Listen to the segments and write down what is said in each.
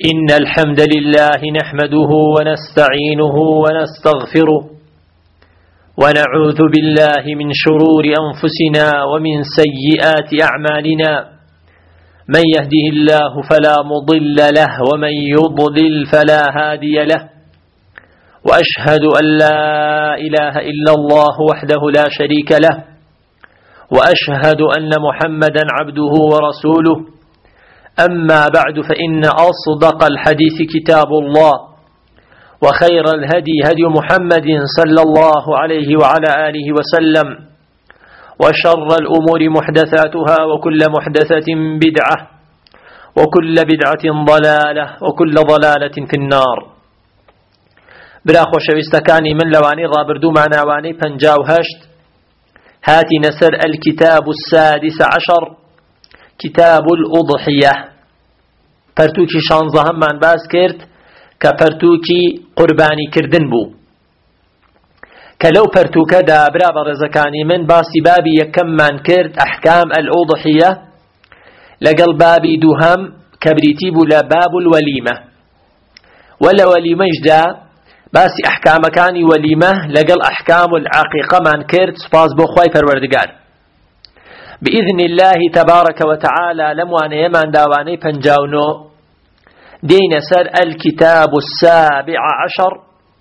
إن الحمد لله نحمده ونستعينه ونستغفره ونعوذ بالله من شرور أنفسنا ومن سيئات أعمالنا من يهده الله فلا مضل له ومن يضلل فلا هادي له وأشهد أن لا إله إلا الله وحده لا شريك له وأشهد أن محمدا عبده ورسوله أما بعد فإن أصدق الحديث كتاب الله وخير الهدي هدي محمد صلى الله عليه وعلى آله وسلم وشر الأمور محدثاتها وكل محدثة بدعة وكل بدعة ضلالة وكل ضلالة في النار. برا خوشويستكاني من لواني رابردو معنا واني پنجاو هشت هاتي نسر الكتاب السادس عشر كتاب الأضحية پرتوكي شانزهم من باز کرد كپرتوكي قرباني كردن بو كلو پرتوكا دا برا برزكاني من باسی بابي يكم من کرد أحكام الأضحية لقل بابي دوهم كبريتي بو لباب الوليمة ولا وليمة جدا باسی أحكام كاني وليمة لقل أحكام العقيقة من کرد سپاس بو خواي پروردگار بإذن الله تبارك وتعالى لمواني يمان داواني پنجاونو دين سر الكتاب السابع عشر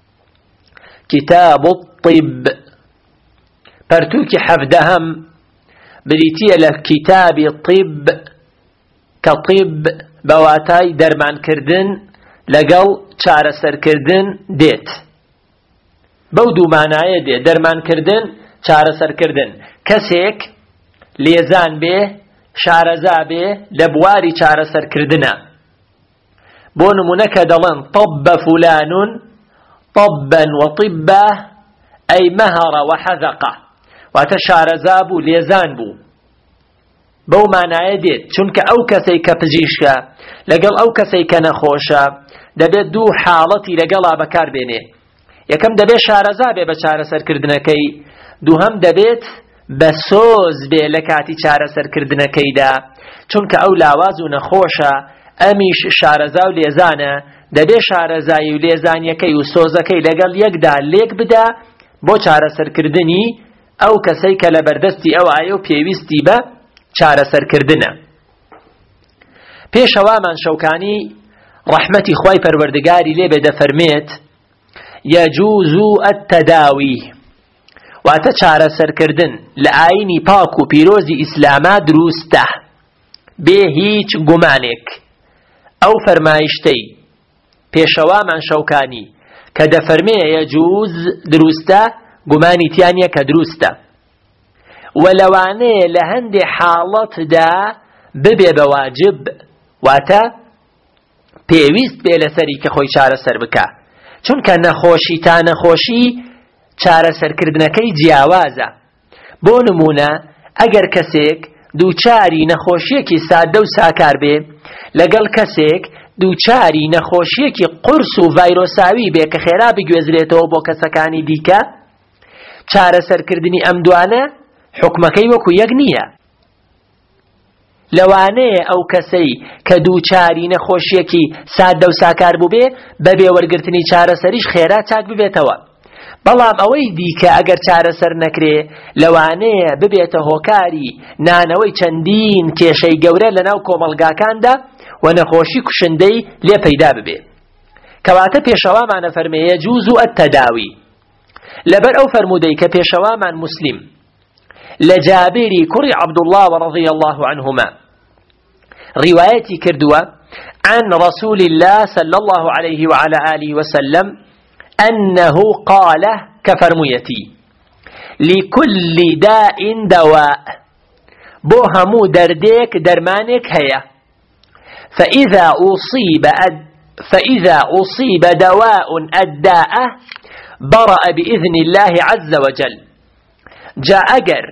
كتاب الطب پرتوكي حفدهم بريتية لكتاب الطب كطب بواتاي درمان كردن لقل چار سر كردن ديت بودو معناية دي درمان كردن چار سر كردن كسيك ليزان به شارزا به لبواري چار سر كردنا بون منكدلن طب فلان طبا وطبا أي مهر وحذقه واتشارزا بو ليزان بو بو معنى يديت چونك أو كسي كبجيشا لقل أو كسي كنخوشا دبيت دو حالتي لقلا بكار بيني يكم دبيت شارزا بي بچار سر كردنكي دو هم دبيت بسوز بي لكاتي چار سر كردنكي دا چونك أو لاوازو نخوشا أميش شارزا و ليزانا دبي شارزاي و ليزانيكي و سوزكي لقل يقدا ليك بدا بو چار سر كردني أو كسيك لبردستي أو آيو بيويستي با چار سر كردنا پیشوا من شوكاني رحمتي خواي پروردگاري لي بدا فرميت يجوز التداوي واتا چار سر كردن لآيني پاكو پیروزي اسلاما دروسته به هیچ گمانك او فرمايشتي پیشوا من شوكاني كدا فرمي يجوز دروسته گماني تيانيا كدروسته ولواني لهند حالت دا ببي بواجب واتا پێویست بێ لەسەری کە خۆی چارەسەر بکە چونکە نەخۆشی تا نەخۆشی چارەسەرکردنەکەی جیاوازە بۆ نمونە ئەگەر کەسێک دووچاری نەخۆشیەکی سادە و ساکار بێ لەگەڵ کەسێک دووچاری نەخۆشیەکی قورس و ڤایرۆساوی بێ کە خێرا بگوێزرێتەوە بۆ کەسەکانی دیکە چارەسەرکردنی ئەم دوانە حکمەکەی وەکو یەک نییە لەوانەیە ئەو کەسەی کە دووچاری نەخۆشیەکی سادە و ساکار بوو بێ بەبێ وەرگرتنی چارەسەریش خێرا چاک ببێتەوە بەڵام ئەوەی دیکە ئەگەر چارەسەر نەکرێ لەوانەیە ببێتە هۆکاری نانەوەی چەندین کێشەی گەورە لەناو کۆمەڵگاکاندا و نەخۆشی کوشندەی لێ پەیدا ببێ کەواتە پێشەوامانە فەرمێ يجوز التداوي لەبەر ئەو فەرموودەی کە پێشەوامان مسلم لجابري كري عبد الله ورضي الله عنهما روايتي كردوا عن رسول الله صلى الله عليه وعلى آله وسلم أنه قال كفرميتي لكل داء دواء بوهمو درديك درمانك هيا فإذا أصيب دواء الداء برأ بإذن الله عز وجل جاء أجر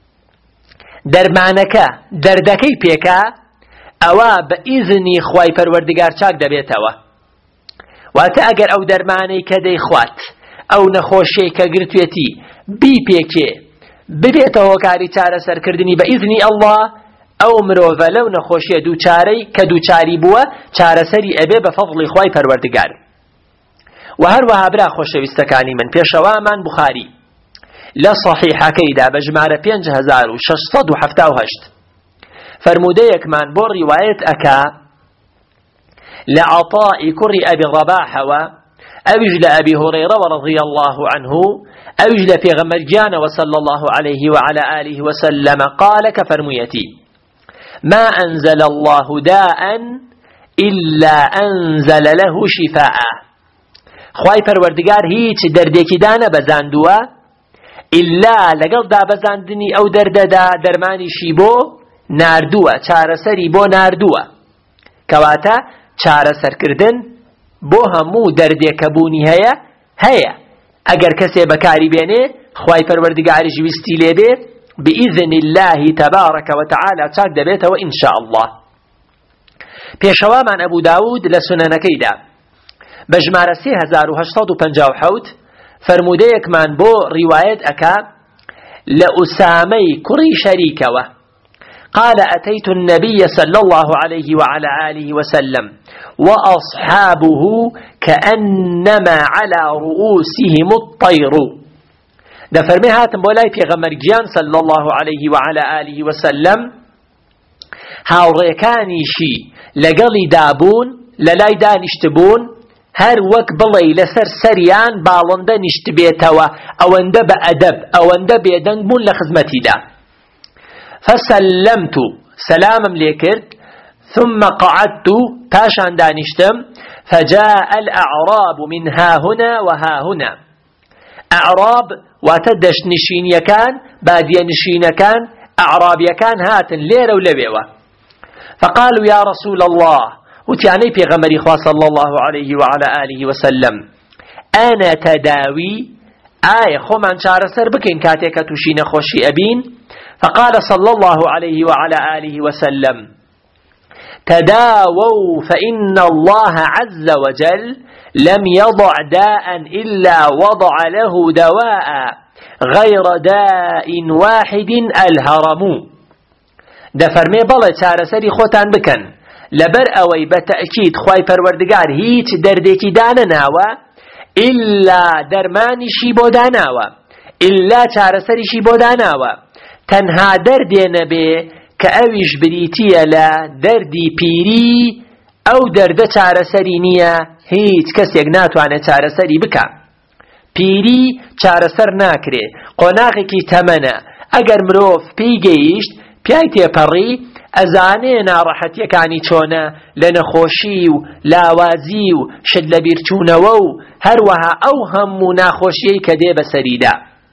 درمانك دردكي بيكا أوا بإذن خواي پروردگار چاك دبيتوا واتا أجر أو درماني كدي خوات أو نخوشي كگرتويتي بي بيكي ببێتە هۆکاری چارەسەرکردنی بە ئیذنی ئەڵڵا ئەو مرۆڤە لەو نەخۆشیە دووچارەی کە دووچاری بووە چارەسەری ئەبێ بە فەضڵی خوای پەروەردگار. و هەروەها برا خۆشەویستەکانی من، پێشەوامان بوخاری لە صحیحەکەیدا بە ژمارە 5678 فرمودەیەکمان بۆ ڕیوایەت ئەکا لە عەطائی کوڕی ئەبی ڕەباحەوە، ئەویش لە ئەبی هورەیرە رضی الله عنه، ئەویش لە پێغەمبەرگیانەوە صلى الله عليه وعلى آله وسلم قال كفرميتي ما أنزل الله داء إلا أنزل له شفاء. خوای پەروەردگار هیچ دەردێکی دانە بەزاندووە ئللا لەگەڵ دابەزاندنی ئەو دەردەدا دەرمانیشی بۆ ناردووە، چارەسەری بۆ ناردووە. کەواتە چارەسەرکردن بۆ هەموو دەردێکە بوونی هەیە ئەگەر کەسێ بەکاری بێنێ خوای پەروەردگاریش ویستی لێبێ بإذن الله تبارك وتعالى چاک دەبێتەوە إن شاء الله. پێشەوامان ئەبوو داود لە سونەنەکەیدا بە ژمارە 3857 فرمودەیەکمان بۆ ڕیوایەت ئەکا لە ئوسامەی کوڕی شەریکەوە قال أتيت النبي صلى الله عليه وعلى آله وسلم وأصحابه كأنما على رؤوسهم الطير. ده فرمي هاتم بولاي في غمرجيان صلى الله عليه وعلى آله وسلم هاوريكاني شي لقلي دابون للاي دانشتبون هر وەک بڵێ لەسەر سەریان باڵندە نیشتبێتەوە، ئەوەندە بە ئەدەب ئەوەندە بێدەنگ بوون لە خزمەتیدا. فسلمت سلامم لێ کرد ثم قعدت پاشان دانیشتم فجاء الأعراب من ها هنا وها هنا. أعراب واتە دەشتنشینیەکان بادیەنشینەکان ئەعرابیەکان هاتن لێرە و لەوێوە. فقالوا يا رسول الله وتیانەی پێغەمبەری خوا صلى الله عليه وعلى آله وسلم أنا تداوي ئایا خۆمان چارەسەر بکەین کاتێکە تووشی نەخۆشی ئەبین؟ فقال صلى الله عليه وعلى آله وسلم تداووا فإن الله عز وجل لم يضع داء إلا وضع له دواء غير داء واحد الهرم. دەفەرمێ بەڵێ چارەسەری خۆتان بکەن لەبەر ئەوەی بە تەئکید خوای پەروەردگار هیچ دەردێکی دانەناوە ئللا دەرمانیشی بۆ داناوە، ئللا چارەسەریشی بۆ داناوە، تەنها دەردێ نەبێ کە ئەویش بریتیە لە دەردی پیری، ئەو دەردە چارەسەری نییە، هیچ کەسێک ناتوانێت چارەسەری بکە. پیری چارەسەر ناکرێ، قۆناغێکی تەمەنە، ئەگەر مرۆڤ پێی گەیشت پیای تێپەڕی ئەزانێ ناڕەحەتیەکانی چۆنە لە نەخۆشی و لاوازی و شت لە بیرچوونەوە و هەروەها ئەو هەموو ناخۆشیەی کە دێ بەسەریدا.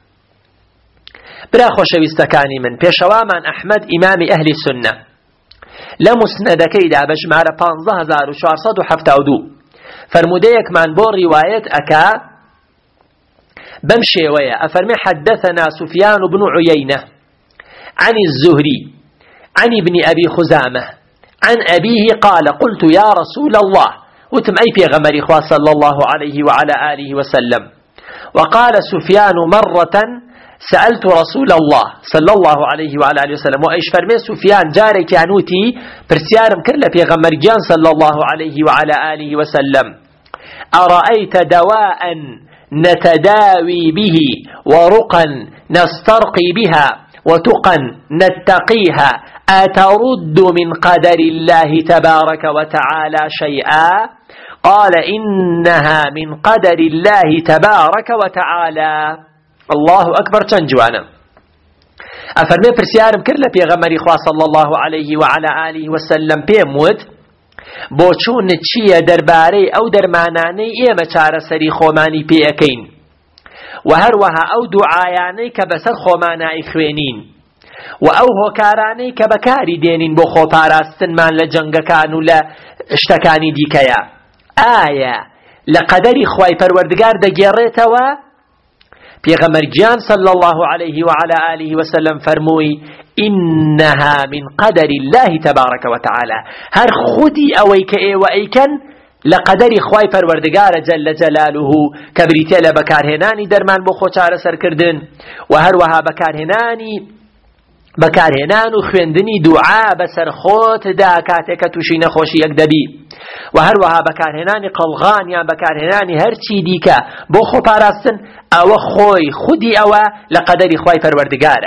برا خۆشەویستەکانی من، پێشەوامان ئەحمەد ئیمامی ئەهلی سونە لە موسنەدەکەیدا بە ژمارە 15472 فرمودەیەکمان بۆ ڕیوایەت ئەکا بەم شێوەیە ئەفەرمێ حدثنا سفيان بن عيينة عن الزهري عن ابن أبي خزامة عن أبيه قال قلت يا رسول الله وتم أي پیغمبر خوا صلى الله عليه وعلى آله وسلم. وقال سفيان مرة سألت رسول الله صلى الله عليه وعلى آله وسلم وإيش فرمي سفيان جارك يعنوتي برسيارم كلا پیغمبر جان صلى الله عليه وعلى آله وسلم أرأيت دواء نتداوي به ورقا نسترقي بها وتقا نتقيها أترد من قدر الله تبارك وتعالى شيئا؟ قال إنها من قدر الله تبارك وتعالى. الله أكبر تنجوانا. أفرمي برسيارم كرلا بيغمري خوا صلى الله عليه وعلى آله وسلم بيمود بوچون چیە دەربارەی ئەو دەرمانانەی ئێمە چارەسەری خۆمانی پێەکەین و هەروەها ئەو دوعایانەی کە بەسەر خۆمانایی خوێنین و ئەو هۆکارانەی کە بەکاری دێنین بۆ خۆپاراستنمان لە جەنگەکان و لە شتەکانی دیکەیە، ئایا لە قەدەری خوای پەروەردگار دەگێڕێتەوە؟ پێغەمبەر گیان صلى الله عليه وعلى آله وسلم فەرمووی إنها من قدر الله تبارك وتعالى. هر خودی ئەوەی کە ئێوە ئەیکەن لە قەدەری خوای پەروەردگارە جەل جەلالوه کە بریتە لە بەکارهێنانی دەرمان بۆ خۆ چارەسەرکردن و هەروەها بەکارهێنانی بەکارهێنان و خوێندنی دوعا بەسەر خۆتدا کاتێکە تووشی نەخۆشی یەک دەبی و هەروەها بەکارهێنانی قەڵغان یان بەکارهێنانی هەرچی دیکە بۆ خۆپاراستن ئەوە خۆی خودی ئەوە لە قەدەری خوای پەروەردگارە.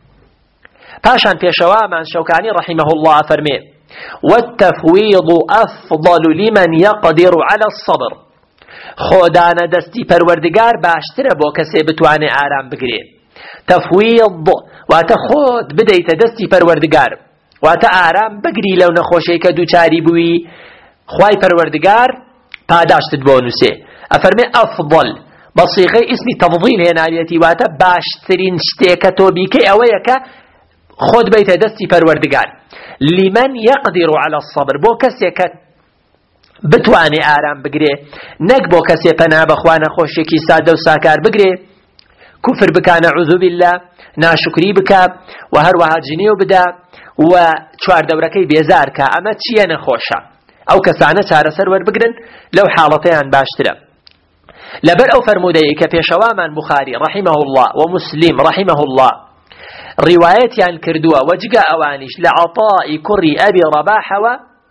پاشان پێشەوامان شەوکانی ڕەحیمەه الله فەرمێ والتفويض أفضل لمن يقدر على الصبر. خۆدانە دەستی پەروەردگار باشترە بۆ کەسێ بتوانێ ئارام بگرێ. تفويض واتە خۆت بدەیتە دەستی پەروەردگار، واتە ئارام بگری لەو نەخۆشەی کە دووچاری بووی، خوای پەروەردگار پاداشتت بۆ نووسێ. ئەفەرمێ ئەفضل بە صیغەی ئیسمی تەفضیل هێناویەتی، واتە باشترین شتێکە تۆ بیکەی ئەوەیە کە خۆت بەیتە دەستی پەروەردگار. لمن يقدر على الصبر، بۆ کەسێکە بتوانێ ئارام بگرێ، نەک بۆ کەسێ پەنا بەخوا نەخۆشیێکی سادە و ساکار بگرێ، کوفر بکە نەعوذ بالله، ناشکری بکە و هەروەها جنێو بدە و چواردەورەکەی بێزار کە. ئەمە چییە؟ نەخۆشە. ئەو کەسانە چارەسەر وەربگرن لەو حاڵەتەیان باشترە. لەبەر ئەو فەرموودەیە کە پێشەوامان بوخاری ڕەحیمەه الله و مسلم ڕەحیمەه الله ڕیوایەتیان کردووە وەجگە ئەوانیش لە عەطائی کوڕی ئەبی ڕەباحەوە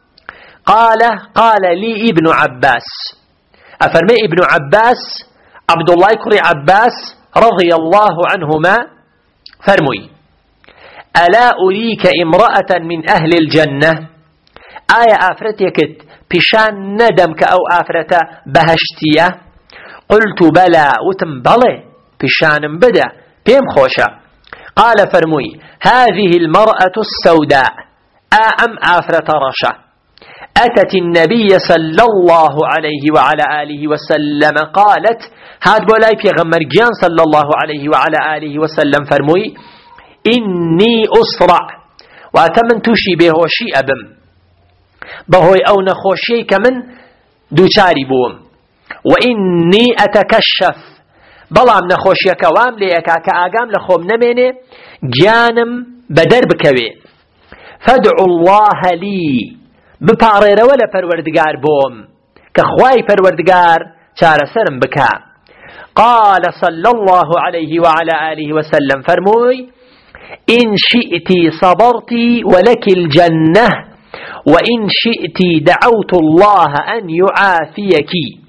قال لي ابن عباس، أفرمي ابن عباس عبد الله كري عباس رضي الله عنهما فرمي ألا أريك امرأة من أهل الجنة؟ آية آفرتك بشان ندمك أو آفرة بهشتية؟ قلت بلى وتنبلي بشان بدا بيم خوشة. قال فرمي هذه المرأة السوداء أم آفرة رشا أتت النبي صلى الله عليه وعلى آله وسلم قالت هاد بولاي پیغمبر گیان صلى الله عليه وعلى آله وسلم فرموي إني أسرع واتمن توشي بهوشي أبم بهوي أو نخوشي كمن دوچاري بوم وإني أتكشف بلام نخوشي كوام ليكا كآقام لخوم نميني گیانم بدر بكوي فادعوا الله لي بپارێرەوە لە پەروەردگار بۆم کە خوای پەروەردگار چارەسەرم بکە. قال صلى الله عليه وعلى آله وسلم فرموي إن شئت صبرت ولك الجنة وإن شئت دعوت الله أن يعافيك.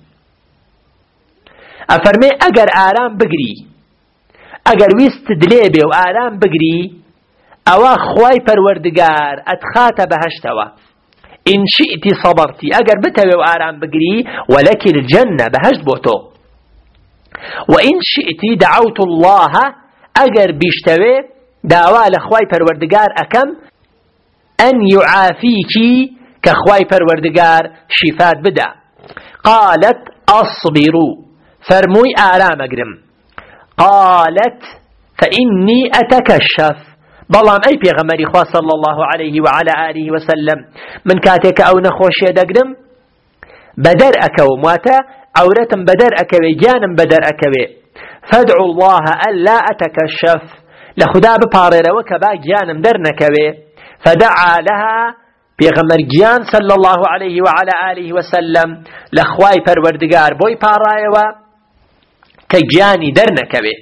أفرمي أجر آرام بقري، أجر ويست دليبي وآرام بقري أوا خوای پەروەردگار أتخات بهشتوا. إن شئت صبرتي أجر بتوي وآرام بقري ولك الجنة بهشت بوتو. وإن شئت دعوت الله أجر بيشتوي دعوة لخواي پروردگار أكم أن يعافيك كخواي پروردگار شفات بدا. قالت أصبروا فرموي آرام أقرم. قالت فإني أتكشف بەڵام ئەی پێغەمبەری خوا صلی الله عليه وعلى آله وسلم من کاتێک ئەو نەخۆشیە دەگرم بەدەر ئەکەوم، واتە عورەتم بەدەر ئەکەوێ، گیانم بەدەر ئەکەوێ. فادعوا الله ألا أتكشف لە خوددا بپارێرەوە کە با گیانم دەرنەکەوێ. فدعا لها پێغەمبەر گیان صلی الله عليه وعلى آله وسلم لە خوای پەروەردگار بۆی پاڕایەوە کە گیانی دەرنەکەوێ.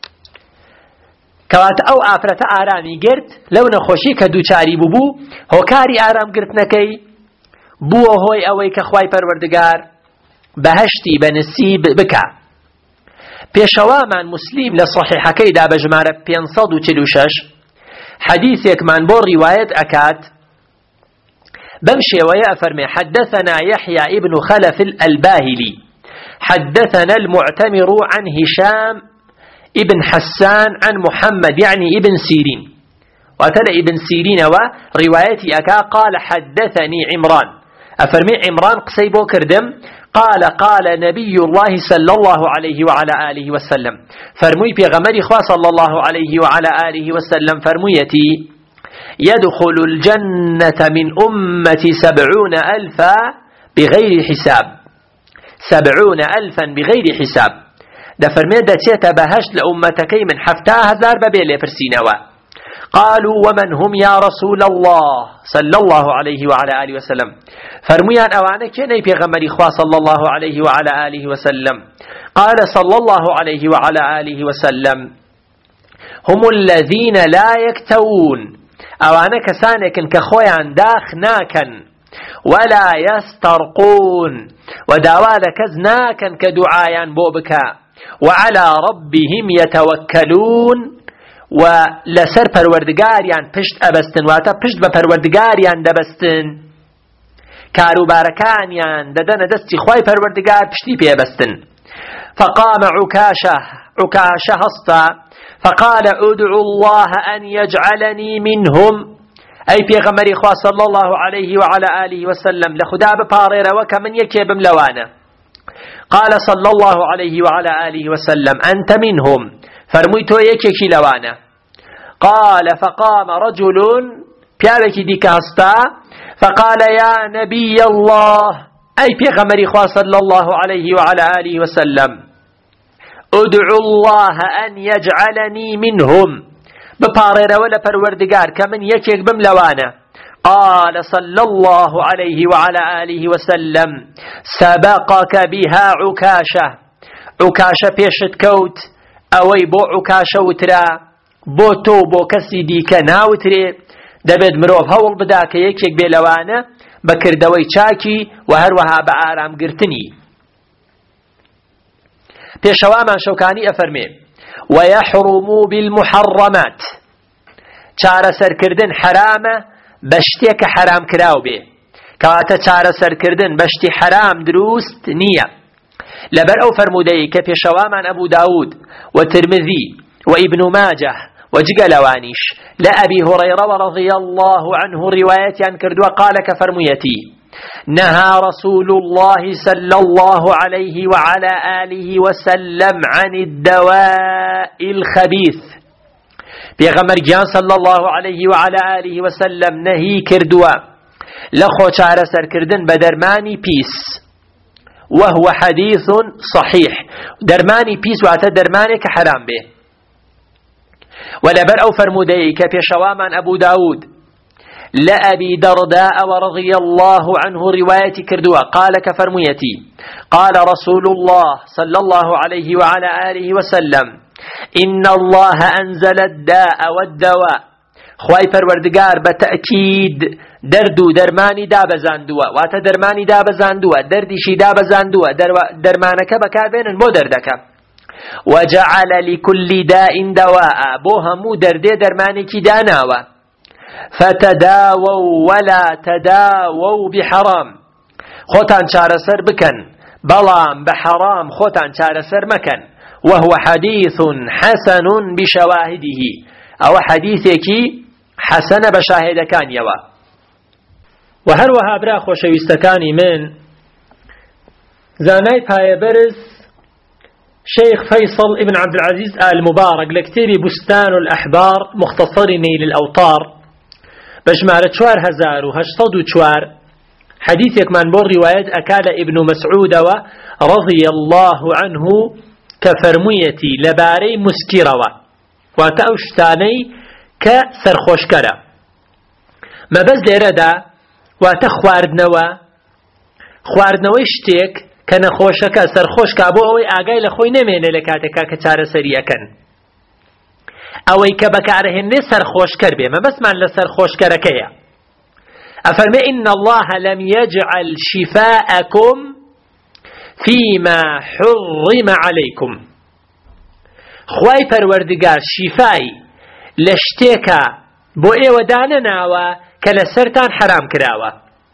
کەواتە ئەو ئافرەتە ئارامی گرت لەو نەخۆشی کە دووچاری بوو، هۆکاری ئارامگرتنەکەی بووە هۆی ئەوەی کە خوای پەروەردگار بەهەشتی بەنسیب بکە. پێشەوامان موسلیم لە صحیحەکەیدا بە ژمارە 546 حەدیثێکمان بۆ ڕیوایەت ئەکات بەم شێوەیە ئەفەرمێ حدثنا يحيى ابن خلف الباهلي حدثنا المعتمر عن هشام ابن حسان عن محمد يعني ابن سيرين وتلا ابن سيرين وروايتي أكا قال حدثني عمران أفرمي عمران قصيبو كردم قال نبي الله صلى الله عليه وعلى آله وسلم فرمي بغمر إخوة صلى الله عليه وعلى آله وسلم فرميتي يدخل الجنة من أمتي 70,000 بغير حساب 70,000 بغير حساب دفرمي دتيت بهشت لأمتكي من 7,000 ببيل فرسينوا. قالوا ومن هم يا رسول الله صلى الله عليه وعلى آله وسلم فرميان أوانك كني بيغمر إخوة صلى الله عليه وعلى آله وسلم. قال صلى الله عليه وعلى آله وسلم هم الذين لا يكتوون أوانا كسانك كخويا داخ ناكن ولا يسترقون وداوالا كزناكن كدعايان بوبكا وعلى ربهم يتوكلون ولسر پروردگاریان پشت أبستن واتا پشت بپروردگاریان دبستن كاروباركانيان ددن دستي خواي پروردگار پشتي پي أبستن فقام عكاشة هستا فقال ادعوا الله أن يجعلني منهم أي پیغمبر خوا صلى الله عليه وعلى آله وسلم لخدا بپارير وكمن يكي بملوانا قال صلى الله عليه وعلى آله وسلم أنت منهم فرميتو يكي لوانا قال فقام رجل پیاوكي ديك هستا فقال يا نبي الله أي پیغمبر خوا صلى الله عليه وعلى آله وسلم ادعوا الله أن يجعلني منهم بپارير ولا پروردگار كمن يكيك بملوانا قال صلى الله عليه وعلى آله وسلم سبقك بها عكاشة بيشت كوت أوي بو عكاشة وترا بو تو بو كسي ديك ناوتري دبد مروف هول بداك يكيك بلوانا بكردوي چاكي وهروها بآرام قرتني بيشواما شوكاني أفرمي ويحرموا بالمحرمات چارە سەرکردن حرامە بە شتێکە حرام کراو بێ کەواتە چارە سەرکردن بە شتی حرام دروست نییە لەبەر ئەو فەرموودەی کە پێشەوامان ئەبوو داود و ترمذی و ئیبن ماجه و جگە لەوانیش لە ئەبی هورەیرە رضی الله عنه ڕیوایەتیان کردووە قالە کە فەرموویەتی نهى رسول الله صلى الله عليه وعلى آله وسلم عن الدواء الخبيث پیغمبر گیان صلى الله عليه وعلى آله وسلم نهي كردوا لخو چارە سەرکردن بە دەرمانی پیس وهو حديث صحيح دەرمانی پیس واتە دەرمانێک حرام بێ ولبر أو فرمودەی کە پێشەوامان أبو داود لأبي درداء ورضي الله عنه رواية كردوا قال كفرميتي قال رسول الله صلى الله عليه وعلى آله وسلم إن الله أنزل الداء والدواء خواي پروردگار بتأكيد دردو درماني دابزاندوا واتا درماني دابزاندوا دردشي دابزاندوا درمانك بكابين مو دردك وجعل لكل داء دواء بوهمو دردي درماني كي داناوا فتداووا ولا تداووا بحرام خوتان چارەسەر بكن بلام بحرام خوتان چارەسەر مكن وهو حديث حسن بشواهده أو حديثك حسن بشاهد كان يوا وهروها برا خوشويستكاني من زاناي بايبرز شيخ فيصل ابن عبد العزيز آل مبارك لكتيري بستان الأحبار مختصر نيل الأوطار بجمارة 4804 حديثك من بور رواية أكاد ابن مسعود رضي الله عنه كفرميتي لباري مسكروا واتأوشتاني كسرخوشكرا ما بس ليردا خواردنوا شتيك كنخوشك سرخوشك أبوه آقاي لخوي نمين لكاتك كتار سريعكا أوي كبكارهن سرخوشكر بي ما بس من لسرخوشكركيا أفرمي إن الله لم يجعل شفاءكم فيما حرم عليكم خواي پروردگار شفاي لشتيكا بو ايوه دانناوا كلسرتان حرام كراوا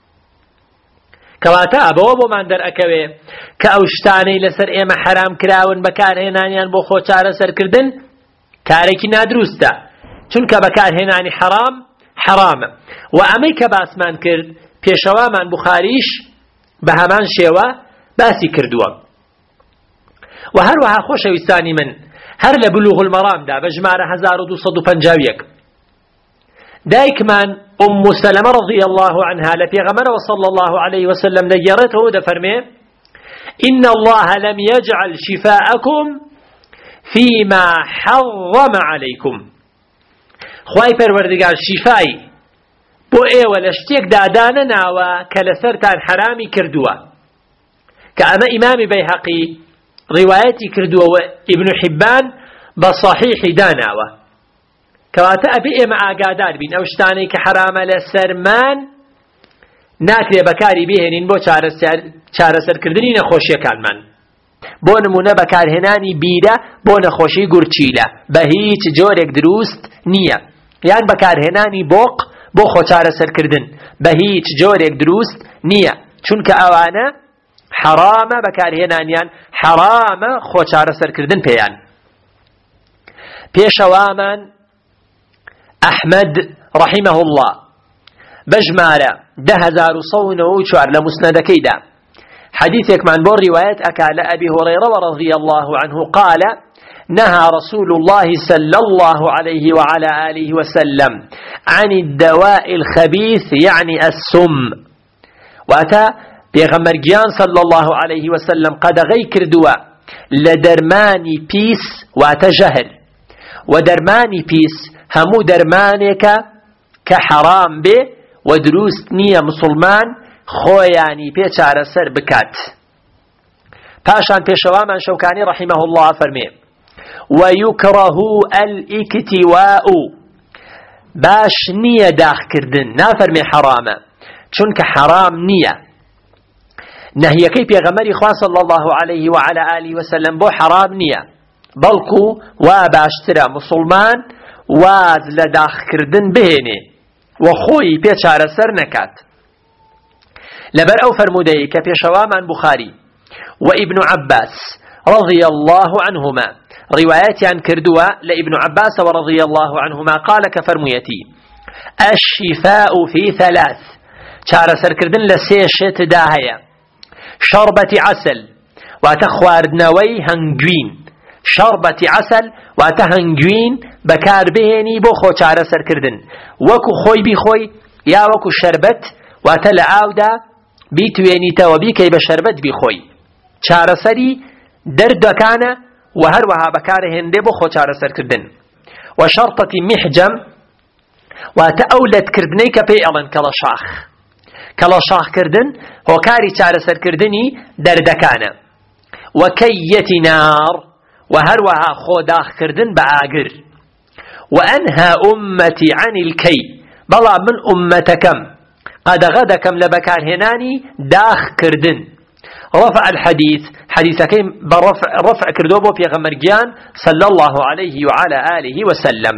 كواتا ابو من در اكوي كاوشتاني لسر ايما حرام كراون بكار هنانيان بو خو چاره سر كردن كاريكي نادروستا چونك بكار هناني حرام وامي كباسمان كرد پیشوا من بخاريش بهمان شيوا باسي كردوا وهروها خوشويستاني من هر لبلوغ المرام دا بجمارة 1251 دايك من أم سلمة رضي الله عنها لبيغمر وصلى الله عليه وسلم نجرته دفرمي إن الله لم يجعل شفاءكم فيما حرم عليكم خواهي پروردگار شفاي بو ايوه لشتيك دادانا ناوا كالسرتان حرامي كردوا كأما إمام بيهقي روايتي كردوا وابن حبان بصحيح داناوە کەواتە ئەبێ ئێمە ئاگادار بین ئەو شتانەی کە حرامە لە سەرمان ناکرێ بەکاری بهێنین بۆ چارەسەرکردنی نەخۆشیەکانمان. بۆ نمونە بەکارهێنانی بیرە بۆ نەخۆشی گورچیلە بە هیچ جۆرێک دروست نییە، یان بەکارهێنانی بۆق بۆ خۆچارەسەرکردن بە هیچ جۆرێک دروست نییە، چونکە ئەوانە حرامە بەکارهێنانیان، حرامە خۆچارەسەرکردن پێیان. پێشەوامان ئەحمەد ڕەحیمەه الله بەژمارە 10,194 لە مسندەکەیدا حديثكمان بور رواية أكال أبي هريرة رضي الله عنه قال نهى رسول الله صلى الله عليه وعلى آله وسلم عن الدواء الخبيث يعني السم. وأتى بيغمر جيان صلى الله عليه وسلم قد غيكر دواء لدرماني بيس وأتى جهل، ودرماني بيس همو درمانك كحرام به ودروست نية مسلمان خۆیانی پێ چارەسەر بکات. پاشان پێشەوامان شەوکانی ڕەحیمەه الله فەرمێ ويكره الاكتواء باش نییە داخکردن، نافەرمێ حرامە چونکە حرام نییە. نەهیەکەی پێغەمبەری خوا صلی الله عليه وعلى آله وسلم بۆ حرام نییە، بەڵکو وا باشترە مسلمان واز لە داخکردن بهێنێ و خۆی پێ چارەسەر نەکات. لبر أو فرمودي كبيشوامان بخاري وابن عباس رضي الله عنهما روايات عن كردوا لابن عباس ورضي الله عنهما قال كفرميتي الشفاء في 3 شار سركردن لسيشت داهية شربة عسل وتخواردنوي هنجوين، شربة عسل وتهنجوين بكار بهني بخو شار سركردن وكو خوي بخوي يا وكو شربت وتلعاودا بیتوێنیتەوە بیکەی بە شەربەت بیخۆی، چارەسەری دەردەکانە و هەروەها بەکارهێنرێ بۆ خۆ چارەسەرکردن. و شەرطەتی میحجەم واتە ئەو لەتکردنەی کە پێی ئەڵێن کەڵەشاخ، کەڵەشاخکردن هۆکاری چارەسەرکردنی دەردەکانە. و کەیەتی نار و هەروەها خۆداخکردن بە ئاگر. و ئەنها ئومەتی عن الکەی بەڵام من ئومەتەکەم قدغدكم لبكار هناني داخ كردن. رفع الحديث حديثكم رفع كردوبو في غمرجان صلى الله عليه وعلى آله وسلم.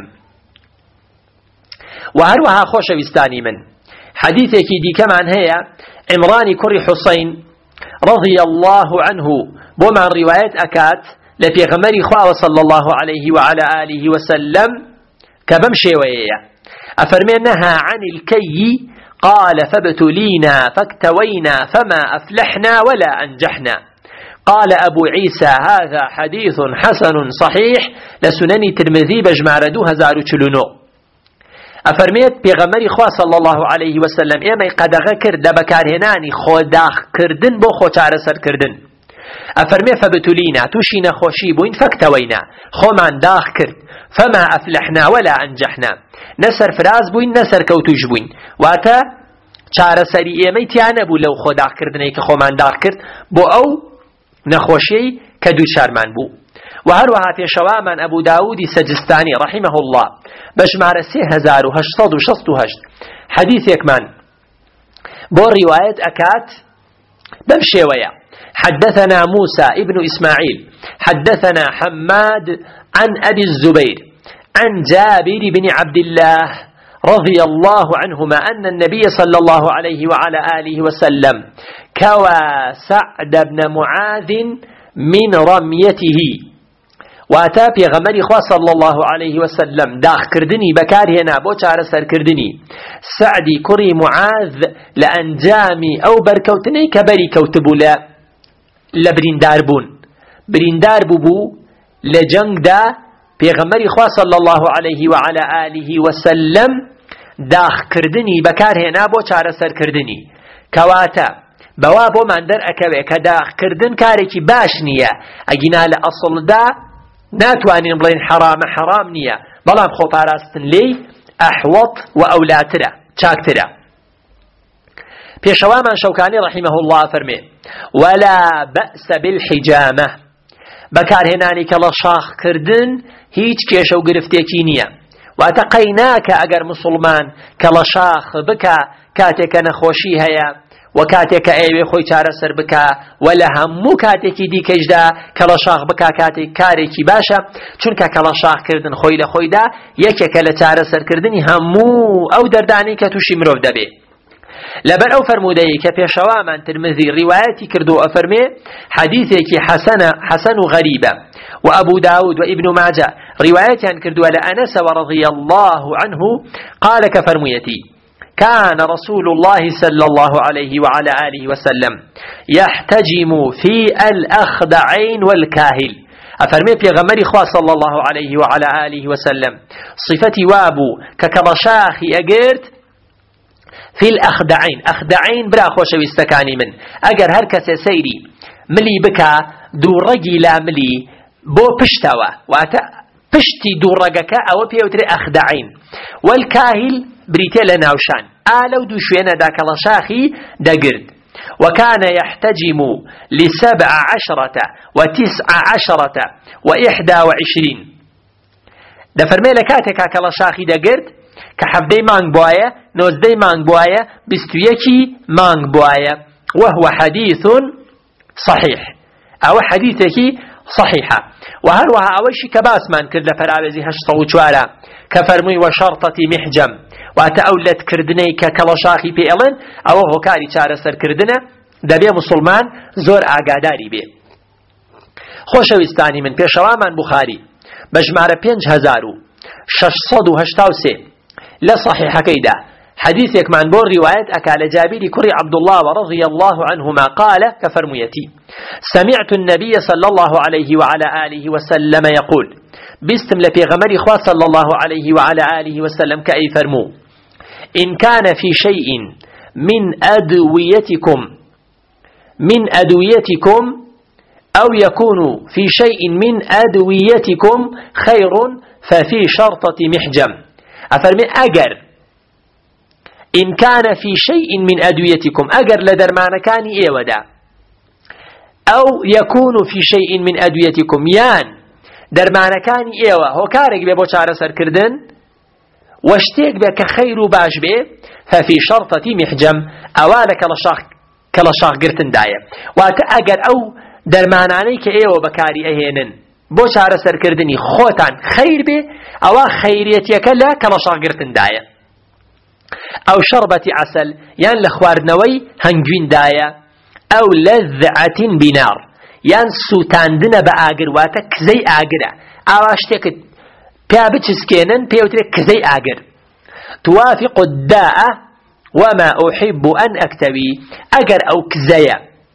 وهروها خوش بستاني من حديثك دي كمان هي عمران كري حسين رضي الله عنه بما رواية أكات لفي غمري خواه صلى الله عليه وعلى آله وسلم كبمشي ويا أفرمينها عن الكي قال فابتلينا فاكتوينا فما أفلحنا ولا أنجحنا. قال أبو عيسى هذا حديث حسن صحيح لسنن ترمذي بجمار 2049. أفرميت بغمري خوا صلى الله عليه وسلم إما قد غكر دبكار هناني خوداخ كردن بو خو چارسر كردن. أفرمي فابتلينا توشينا خوشي بوين فاكتوينا خومان داخ كرد فما أفلحنا ولا أنجحنا نسر فراز بوين نسر كوتوش بوين واتا چارە سەری ئێمەی تیانە بوو لەو خۆداخکردنەی کە خۆمان داخ کرد بۆ ئەو نەخۆشیەی کە دووچارمان بوو. و هەروەها پێشەوامان ئەبوو داودی سەجستانی ڕەحیمەه الله بەژمارە 3868 حەدیثێکمان بۆ ڕیوایەت ئەکات بەم شێوەیە حدثنا موسى ابن إسماعيل حدثنا حماد عن أبي الزبير عن جابر بن عبد الله رضي الله عنهما أن النبي صلى الله عليه وعلى آله وسلم كوى سعد بن معاذ من رميته. واتى بيغمر إخوة صلى الله عليه وسلم داخ كردني بكار هنا بوچار سر كردني سعدي كري معاذ لأنجامي أو بركوتني كبري كوتبو لبرندار بون برندار بو لجنگ دا پیغمبری خوا صلی الله علیه و علی آله و سلم داخ کردنی بکار هنا بو چاره سر کردنی کواتا بوا بو من در اکوه که داخ کردن کاری کی باش نیه اگینا لأصل دا ناتوانین بلین حرام نیه بلام خو پاراستن لی احوط و اولاتره چاکتره. پیشوامان شوکانی رحمه الله فرمی ولا بأس بالحجامه بەکارهێنانی کەڵەشاخ کردن هیچ کێشە و گرفتێکی نییە. واتە قەیناکە ئەگەر مسلمان کەڵەشاخ بکە کاتێکە نەخۆشی هەیە و کاتێکە ئەوێ خۆی چارەسەر بکە و لە هەموو کاتێکی دیکەشدا کەڵەشاخ بکە کاتێک کارێکی باشە، چونکە کەڵەشاخکردن خۆی لە خۆیدا یەکێکە لە چارەسەرکردنی هەموو ئەو دەردانی کە تووشی مرۆڤ دەبێ. لەبەر ئەو فەرمودەیە کە پێشەوامان ترمذی ڕیوایەتی کردو ئەفەرمێ حەدیثێکی حەسەن و غەریبە و ئەبوو داود و ئیبن ماجە ڕیوایەتیان کردووە لە ئەنەس رضي الله عنه قال كفرميتي كان رسول الله صلى الله عليه وعلى آله وسلم يحتجم في الأخدعين والكاهل. أفرمي بيغمري خوا صلى الله عليه وعلى آله وسلم صفتي وابو ككبشاخي أجرت في الأخدعين. أخدعين برا خوش ويستكاني من أجر هركس سيري ملي بكا دورجي لا ملي بو بشتوا وأتا بشتي دورجك أو بيوتري أخدعين. والكاهل بريتي لناوشان آلو دوشوينا دا كلاشاخي دا قرد. وكان يحتجم ل17 و19 و21. دا فرمي لكاتك كلاشاخي دا قرد كحفدي مانگ بوايا 19 مانگ بوايا 21 مانگ بوايا. وهو حديث صحيح أو حديثك صحيحة. وهروها أوشي كباس من كرد لفرابزي هشتو چوارا كفرمي وشرطة محجم واتأولت كردني ككلاشاخي في إلن أو هو كاري چارسر كردنا دبي مسلمان زور آقاداري بي. خوشوستاني من بيشوامان بخاري بجمار 5683 لصحيح كيدا حديثك من بور رواية أكال جابر كري عبد الله ورضي الله عنهما قال كفرميتي سمعت النبي صلى الله عليه وعلى آله وسلم يقول بستم لبيغمر إخوة صلى الله عليه وعلى آله وسلم كأي فرمو إن كان في شيء من أدويتكم أو يكون في شيء من أدويتكم خير ففي شرطة محجم. أفرمي أجر إن كان في شيء من أدويتكم أجر لدرمان كان إيودا أو يكون في شيء من أدويتكم يان درمان كان إيوا هو كارك بيبو چارة سر كردن واشتيك بك خير باش بي ففي شرطة محجم أوالك كلاشاخ قرتن داية واتأجر أو درماناني كإيوا بكاري أهينن بو چارە سەرکردنی خۆتان خەیر بێ ئەوە خەیریەتیەکە لە کەڵەشاخ گرتن دایە. ئەو شەربەتی عەسەل یان لە خواردنەوەی هەنگویندایە ئەو لەذعەتین بینار یان سووتاندنە بە ئاگر واتە کزەی ئاگرە ئاوا شتێکت پیا بچسکێنن پێوترێ کزەی ئاگر. توافق الداء وما أحب أن أكتوي أجر أو كزايا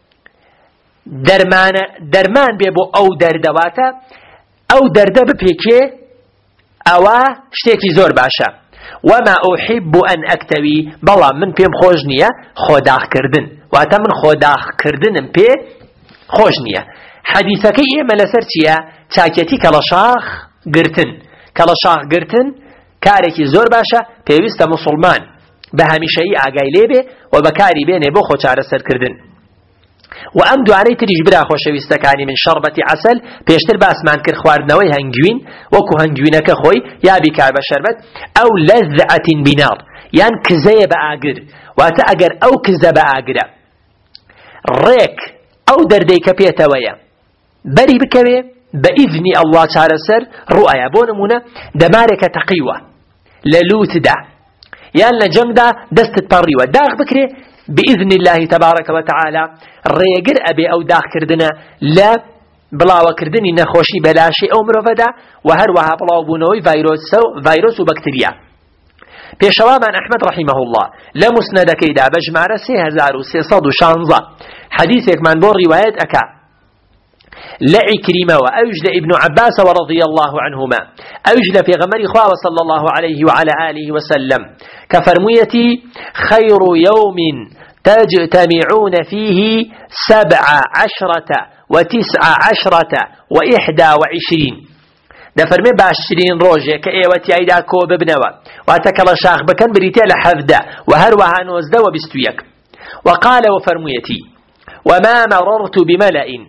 درمان بيبو أو دردواتا أو درد ببيكي أو شتيكي زور باشا. وما أحب أن أكتوي بلا من بيم خوجنية خوداخ كردن واتا من خوداخ كردن بي خوجنية. حديثك إيما لسرتيا تاكيتي كالشاخ قرتن كاريكي زور باشا بيوست مسلمان بهميشي آقاي ليبي وبكاري بيني بو خوچار سر كردن. وأمدو علي تريج برا خوشويستكاني من شربة عسل بيشتر باس مان كر خواردنوي هنجوين وكو هنجوينك خوي يا بكار بشربت أو لذعة بنار يان كزي بآقر واتا أقر أو كزا بآقر ريك أو دردي كبيتا ويا بري بكوي بإذن الله تعالى سر رؤيا بونمونا دمارك تقيوة للوت دا يان لجنگ دا دست الطريوة داغ بكري بإذن الله تبارك وتعالى ريقر أبي أو داخ كردنا لا بلاوة كردني نخوشي بلاشي أو مروفدا وهروها بلاو بونوي فيروس وبكتيريا. بيشوا من أحمد رحمه الله لمسند كيدا بجمار 3316 حديثك من بور رواية أكا لعكرمة وأوجل ابن عباس ورضي الله عنهما أوجل في غمر خواه صلى الله عليه وعلى آله وسلم كفرميتي خير يوم تجتمعون فيه 17 و19 و21 دفرمي باشرين روجه كأيوتي عيدا كوب بنوا واتكلا شاخ بكن بريتي لحفدة وهروها نوزده وبستويك. وقال وفرميتي وما مررت بملأ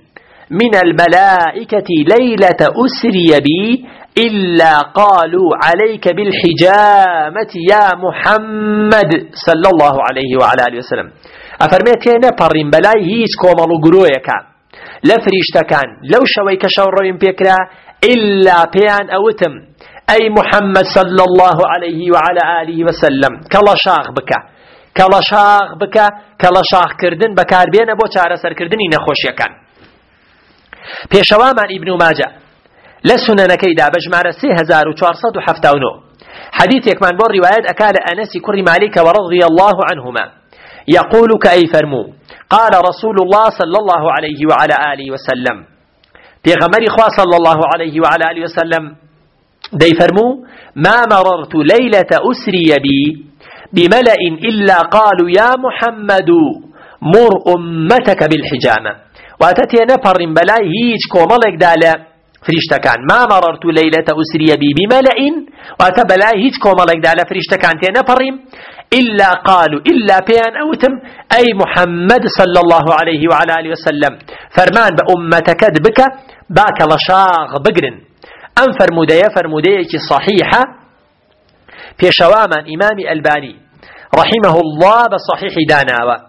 من الملائكة ليلة أسري بي إلا قالوا عليك بالحجامة يا محمد صلى الله عليه وعلى آله وسلم. أفرميت هنا برين بلاي هيس كومالو قرويك لفريشتا كان لو شويك شورين بيكرا إلا بيان أوتم أي محمد صلى الله عليه وعلى آله وسلم كلاشاغ بك كلاشاغ كردن بكار بين أبو چارسر كردني نخوشي كان. بيشوامان ابن ماجه لسنن كيدا بجمار 3479 حديث يكمان بور رواية أكال أنس كر مالك ورضي الله عنهما يقول كأي فرمو قال رسول الله صلى الله عليه وعلى آله وسلم بيغمر إخوة صلى الله عليه وعلى آله وسلم دي فرمو ما مررت ليلة أسري بي بملأ إلا قالوا يا محمد مر أمتك بالحجامة واتتي نفر بلاي هيج كومالك دالا فريشتا كان ما مررت ليلة أسري بي بملأ واتبلاي هيج كومالك دالا فريشتا كان تنفر إلا قالوا إلا بيان أوتم أي محمد صلى الله عليه وعلى آله وسلم فرمان بأمتك بك باك لشاغ بقرن أم فرمودية صحيحة في شواما إمام الباني رحمه الله بصحيح داناوة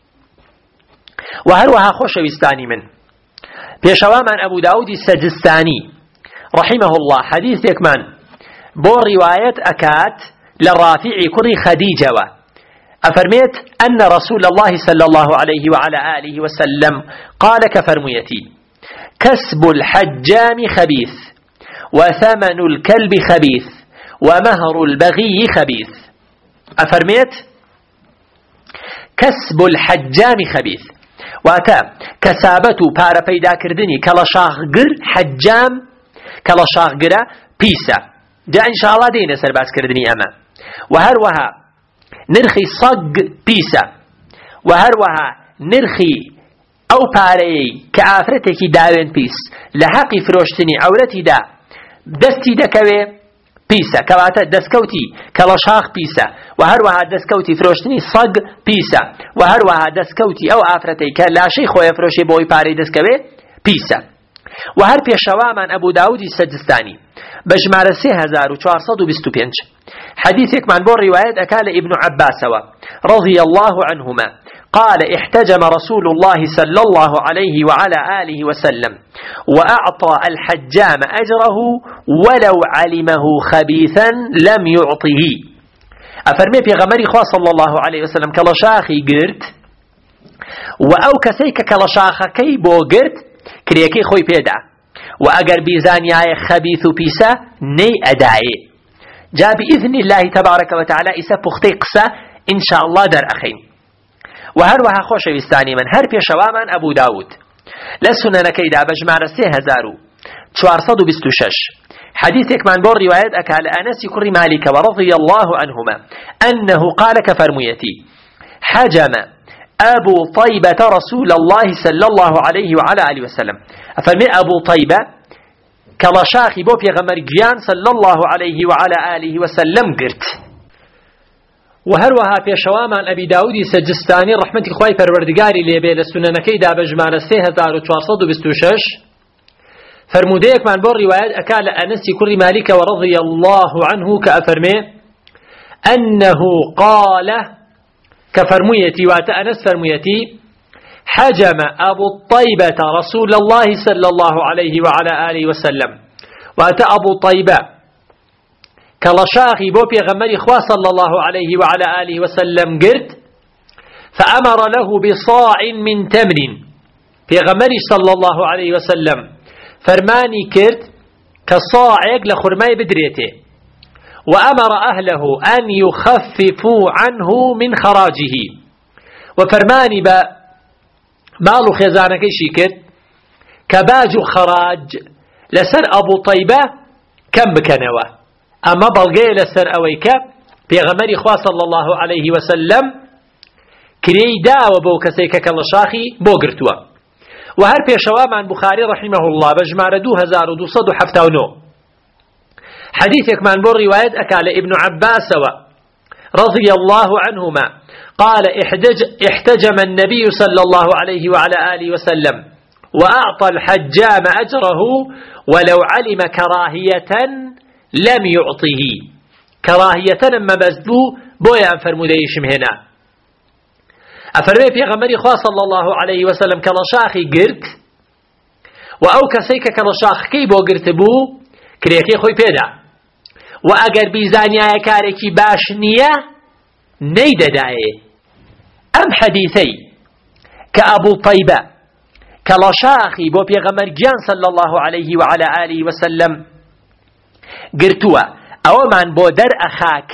وهروها خوش ويستاني من في شواما أبو داود السجستاني رحمه الله حديث يكمان بو رواية أكات للرافع كري خديجة أفرميت أن رسول الله صلى الله عليه وعلى آله وسلم قال كفرميتي كسب الحجام خبيث وثمن الكلب خبيث ومهر البغي خبيث. أفرميت كسب الحجام خبيث واتا كسابتو بارا پیدا کردنی کلاشاغگر حجام کلاشاغگرا پیسا جا إن شاء الله دينا سرباس كردني أما وهروها نرخي صق بيسا وهروها نرخي أو باري كعافرتك داوين بيس لحقي فروشتني عورتي دا دستي دكوي بيسا كواتا دسكوتي كلاشاخ بيسا وهروها دسكوتي فروشتني صق بيسا وهروها دسكوتي أو عافرتي كلاشي خويا فروشي بوي باري دسكوي بيسا وهر بيشوامان أبو داود السجستاني بجمار 3425 حديثك من بور رواية أكال ابن عباس رضي الله عنهما قال احتجم رسول الله صلى الله عليه وعلى آله وسلم وأعطى الحجام أجره ولو علمه خبيثا لم يعطه. أفرمي في غمري خواه صلى الله عليه وسلم كالشاخي قرت وأو كسيك كالشاخكي بو قرت كريكي خوي بيدا وأجر بيزانيا خبيث بيسا ني أداعي جاء بإذن الله تبارك وتعالى إسا بختي قسا إن شاء الله در أخين. وهروها خوش ويستاني من هر بيشوامان أبو داود لسنة نكيدا بجمار 3426 حديثك من بور رواية أكال أنس كر مالك ورضي الله عنهما أنه قال كفرميتي حجم أبو طيبة رسول الله صلى الله عليه وعلى آله وسلم. أفرمي أبو طيبة كلاشاخي بو بيغمر جيان صلى الله عليه وعلى آله وسلم قرت. وهروها في شوامان أبي داود سجستاني رحمة إخوائي پروردگاري ليبه لسنة كيدا بجمال 3426 فرموديك من بور روايات أكال أنسي كل مالك ورضي الله عنه كأفرمي أنه قال كفرميتي وأنس فرميتي حجم أبو الطيبة رسول الله صلى الله عليه وعلى آله وسلم وأتى أبو طيبة كلشاخي بو بيغمري إخوة صلى الله عليه وعلى آله وسلم قرد فأمر له بصاع من تمر بيغمري صلى الله عليه وسلم فرماني كرد كصاعق لخرماي بدريته وأمر أهله أن يخففوا عنه من خراجه وفرماني مالو خزانك شيكر كباجو خراج لسر أبو طيبة كم بكنوه أما بلغي لسر أويك بيغمري إخوة صلى الله عليه وسلم كري داوة بو كسيك كالشاخي بو قرتوا وهر بيشوام عن بخاري رحمه الله بجمار 2279 حديثك من بور رواية أكال ابن عباس رضي الله عنهما قال احتجم النبي صلى الله عليه وعلى آله وسلم وأعطى الحجام أجره ولو علم كراهية لم يعطه. كراهية أما بزدو بويا فرموديشم هنا أفرمي في غمري خواه صلى الله عليه وسلم كالشاخي قرت وأو كسيك كالشاخ كي بو قرت بو كريكي خوي بيدا وأقر بيزانيا كاريكي باش نية نيدا دايه. أم حديثي كأبو طيبة كالشاخي بو بيغمر جان صلى الله عليه وعلى آله وسلم قرتوا أو من بو در أخاك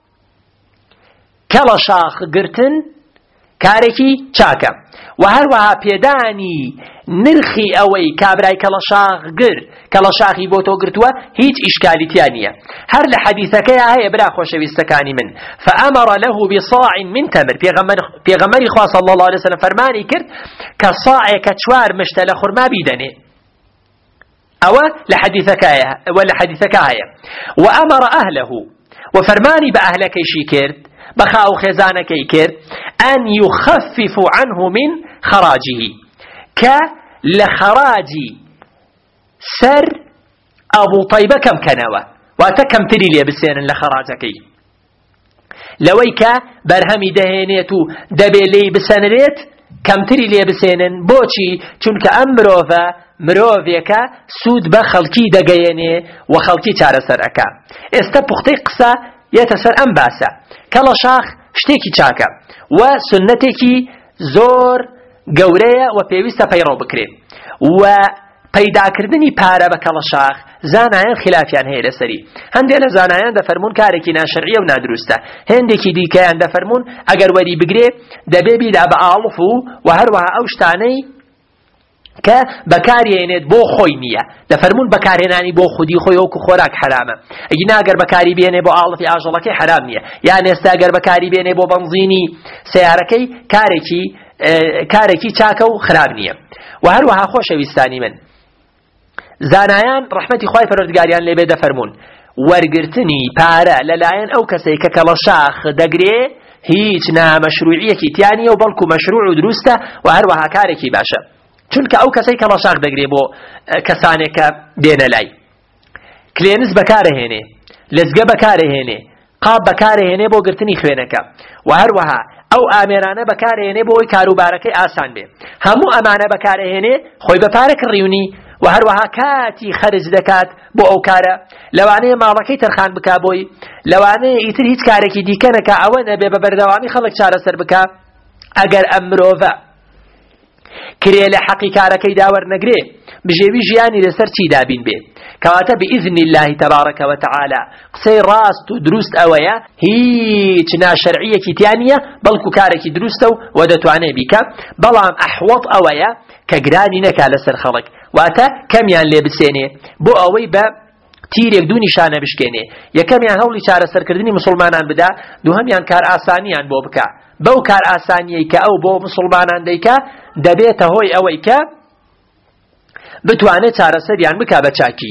كالشاخ قرتن كارێکی چاکە و هەروەها پێدانی نرخی ئەوەی کابرای کەڵەشاخی بۆ تۆ گرتووە هیچ ئیشکالیتیان نییە. هەر لە حەدیثەکەیە هەیە برا خۆشەویستەکانی من فأمر له بصاع من تمر پێغەمبەری خوا صلی الله عليه وسلم فەرمانی کرد کە ساعێکە 4 مشتە لە خورما بیدەنێ. ئەوە لە حەدیثەکە هەیە. وأمر أهله وفرمانی بە ئەهلەکەیشی کرد بخاو خزانكي كير أن يخفف عنه من خراجه كلخراجي سر أبو طيبة كم كنوة واتكم تري لي بسين لخراجكي لويك برهمي دهينيتو دبيلي بسنريت كم تري لي بسين بوشي چونك مروفيكا سود بخلقي دقيني وخلقي تارسر أكا استبختي قصة يتسر أم باسا كالشاخ شتێکی چاکە و سنتێکی زۆر گەورەیە و پێویستە پەیڕۆ بکرێت و پەیداکردنی پارە بە کەڵەشاخ زانایان خلافیان هەیە لەسەری. هەندێک لە زانایان دەفەرمون کارێکی ناشەرعیە و نادروستە، هێندێکی دیکەیان دەفەرمون ئەگەر وەری بگرێ دەبێ بیدا بە ئاڵف و هەروەها ئەو شتانەی کە بەکارهێنێت بۆ خۆی نییە دەفەرمون بەکارهێنانی بۆ خودی خۆی وەکو خۆراک حرامە. ئەگەر ئەگەر بەکاری بێنێ بۆ ئاڵفی ئاژەڵەکەی حرام نییە، یان ئێستا ئەگەر بەکاری بێنێ بۆ بەنزینی سیارەکەی کارێکی چاکە و خراب نییە. و هەروەها خۆشەویستانی من زانایان ڕەحمەتی خوای پەروەردگاریان لێبێ دەفەرمون وەرگرتنی پارە لەلایەن ئەو کەسەی کە کەڵەشاخ دەگرێ هیچ نامەشروعیەکی تیانیە و بەڵکو مەشروع و دروستە و هەروەها کارێکی باشە. چونکە ئەو کەسەی کەڵەشاخ دەگرێ بۆ کەسانێک کە دێنە لای کلێنس بەکارەهێنێ، لەزگە بەکارەهێنێ، قاب بەکارەهێنێ بۆ گرتنی خوێنەکە و هەروەها ئەو ئامێرانە بەکارەهێنێ بۆ ئەوی کاروبارەکەی ئاسان بێ. هەموو ئەمانە بەکارەهێنێ خۆی بە پارە کڕیونی و هەروەها کاتی خەرج دەکات بۆ ئەو کارە، لەوانەیە ماڵەکەی تەرخان بکا بۆی، لەوانەیە ئیتر هیچ کارێکی دیکە نەکا ئەوە نەبێ بە بەردەوامی خەڵک چارەسەر بکا. ئەگەر ئەم مرۆڤە کرێ لە حەقی کارەکەی داوەرنەگرێ بژێوی ژیانی لەسەر چی دابین بێ کەواتە بإذن الله تبارك وتعالى قسەی ڕاست و دروست ئەوەیە هیچ ناشەرعیەکی تیانە بەڵکو کارێکی دروستە و دەتوانێ بیکە، بەڵام ئەحوەط ئەوەیە کە گرانی نەکا لەسەر خەڵک واتە کەمیان لێ بسێنێ بۆ ئەوەی بە تیرێک دوو نیشانە بشکێنێ. یەکەمیان هەوڵی چارەسەرکردنی مسلمانان بدا، دووهەمیان کار ئاسانیان بۆ بکە. بەو کار ئاسانیەی کە ئەو بۆ مسلمانان دەیکا دەبێتە هۆی ئەوەی کە بتوانێت چارەسەریان بکا بە چاکی.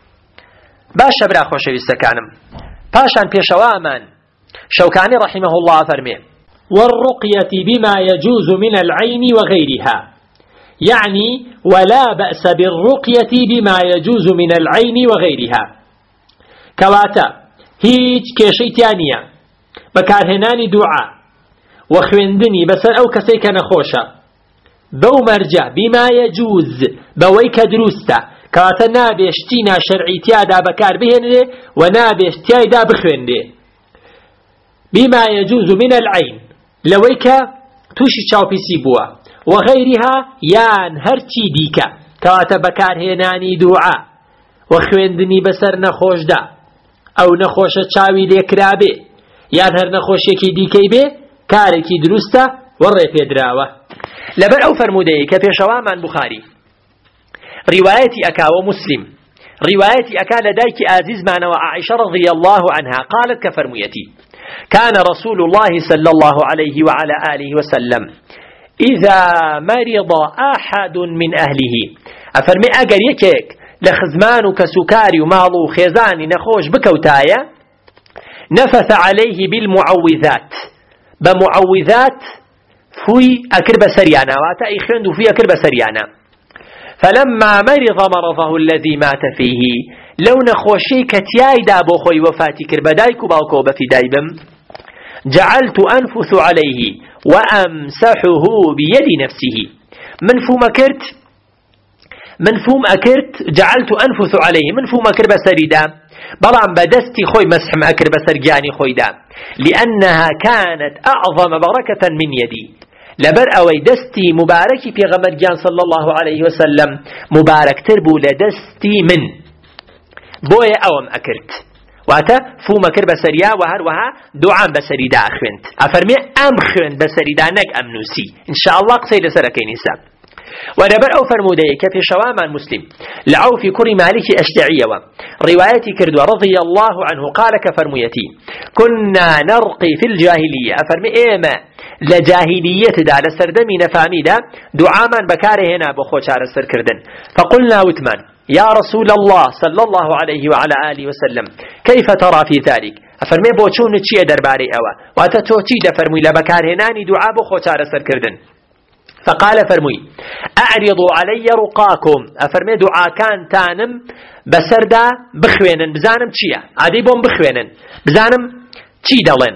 باشە برا خۆشەویستەکانم، پاشان پێشەوامان شەوکانی رحمه الله فەرمێ والرقية بما يجوز من العين وغيرها، يعني ولا بأس بالرقية بما يجوز من العين وغيرها. كواتا هيج كيشيتانية بكارهناني دعاء وخويندني بسر أو كسيك نخوشة بو مرجع بما يجوز بويك دروستا كواتا نابش تينا شرعي تيادا بكار بهنده ونابش تيادا بخوينده بما يجوز من العين لويك توشي چاوبيسي بوا وغيرها يان هرچي ديكا كواتا بكار هناني دعاء وخويندني بسر نخوش دا أو نخوش چاوي ليكرابي يان هر نخوش يكي ديكي بي كارێکی دروستە وەڕێ پێدراوە. لەبەر ئەو فەرمودەیە کە پێشەوامان بوخاری ڕیوایەتی ئەکاوە مسلم ڕیوایەتی ئەکا لە دایکی ئازیزمانەوە عائشە رضي الله عنها قالت کە فەرموویەتی كان رسول الله صلى الله عليه وعلى آله وسلم إذا مرض أحد من أهله أفرمي أجر يكيك لخزمان كسكاري وماڵ و خێزانی نەخۆش بکەوتایە نفث عليه بالمعوذات بمعوذات فوي أكر بسريانا واتا إخوان فوي أكر بسريانا فلما مرض مرضه الذي مات فيه لو نخوشي كتياي دابو خوي وفاتي كربدايكو باوكو بفداي بم جعلت أنفث عليه وأمسحه بيد نفسه منفوم أكرت جعلت أنفث عليه منفوم أكر بسريدا بلان بدستي خوي مسحم أكر بسرجاني خوي دا لأنها كانت أعظم بركة من يدي لبر أوي دستي مباركي في غمرجان صلى الله عليه وسلم مبارك تربو لدستي من بويا أوم أكرت واتا فوم أكر بسريا وهروها دعام بسريدا أخوانت أفرمي أم خوان بسريدا نك أم نوسي إن شاء الله قصيد سركي نساء ودبر أو فرمودي كفي شواما المسلم لعو في كل مالك أشتعية روايتي كردوا رضي الله عنه قال كفرميتي كنا نرقي في الجاهلية أفرمي إيما لجاهلية دا لسردمي نفامي دا دعاما بكاره هنا بخوش على السر كردن فقلنا وثمان يا رسول الله صلى الله عليه وعلى آله وسلم كيف ترى في ذلك أفرمي بوچون تشي درباري أوا واتتوتي دفرمي لبكار هناني دعا بخوش على السر كردن فقال فرمي أعرضوا علي رقاكم أفرمي دعا كان تانم بسردا بخوينن بزانم چيا عادي بوم بخوينن بزانم چي دلن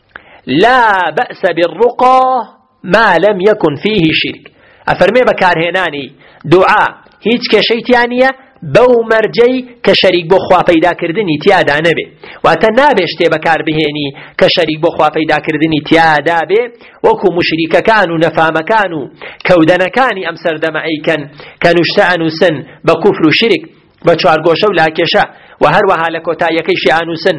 لا بأس بالرقى ما لم يكن فيه شرك أفرمي بكار هناني دعا هيج كشيتانية بو مرجي كشريك بو خوا پیدا کردنی تیادا نبه واتا نابشته بکار بهێنی كشريك بو خوا پیدا کردنی تیادا به وكو مشرك كانوا نفام كانوا كودن كاني أم سردم أيكن كانوا اشتعنوا سن بكفر شرك بچوار گوشو لاكشا وهروها لكوتا يكيش عنو سن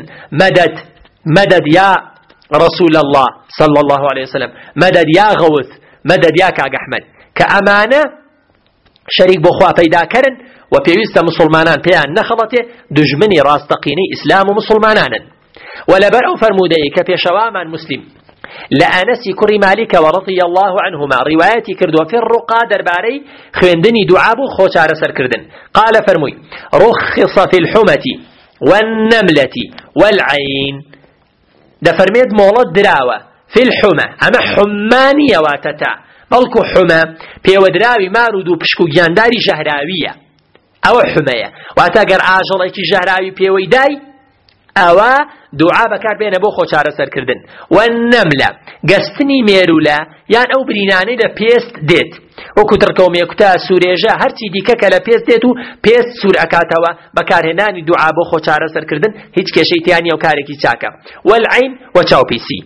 مدد يا رسول الله صلى الله عليه وسلم مدد يا غوث مدد يا كاق أحمد كأمانة شريك بو خوا پیدا کرن و پێویستە مسلمانان پێیان نەخەڵەتێ دژمنی ڕاستەقینەی ئیسلام و مسلمانانن ولەبەر ئەو فەرموودەیە کە پێشەوامان مسلم لە ئەنەسی کوڕی مالیکەوە رضی الله عنهما ڕیوایەتی کردووە فی الرقا دەربارەی خوێندنی دوعا بوو خۆ چارەسەرکردن قال فەرمووی رخص في الحمة والنملة والعين دەفەرمێت مۆڵەت دراوە في الحمة ئەمە حمانیە واتەتا بەڵکو حمە پێوەدراوی مارود و پشک و گیانداری ژەهراویە ئەوە حمەیە واتە گەر ئاژەڵێکی ژەهراوی پێوەی دای ئەوە دوعا بەکار بێنە بۆ خۆ چارەسەرکردن والنەملە گەستنی مێرولە یان ئەو برینانەی لە پێست دێت وەکو تڕکەومێکوتە سوورێژە هەرچی دیکە کە لە پێست دێت و پێست سوور ئەکاتەوە بەکارهێنانی دوعا بۆ خۆ چارەسەرکردن هیچ کێشەی تیانی ئەو کارێکی چاکە والعین وچاوپیسی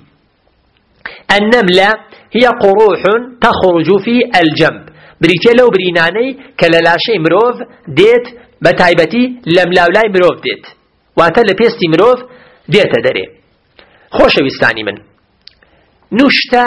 النملة هي قروح تخرج في الجنب بريتي لو بريناني كللاشي مروف ديت بتايبتي لملاولاي مروف ديت واتا لبيستي مروف ديت دري خوشويستاني من نوشتا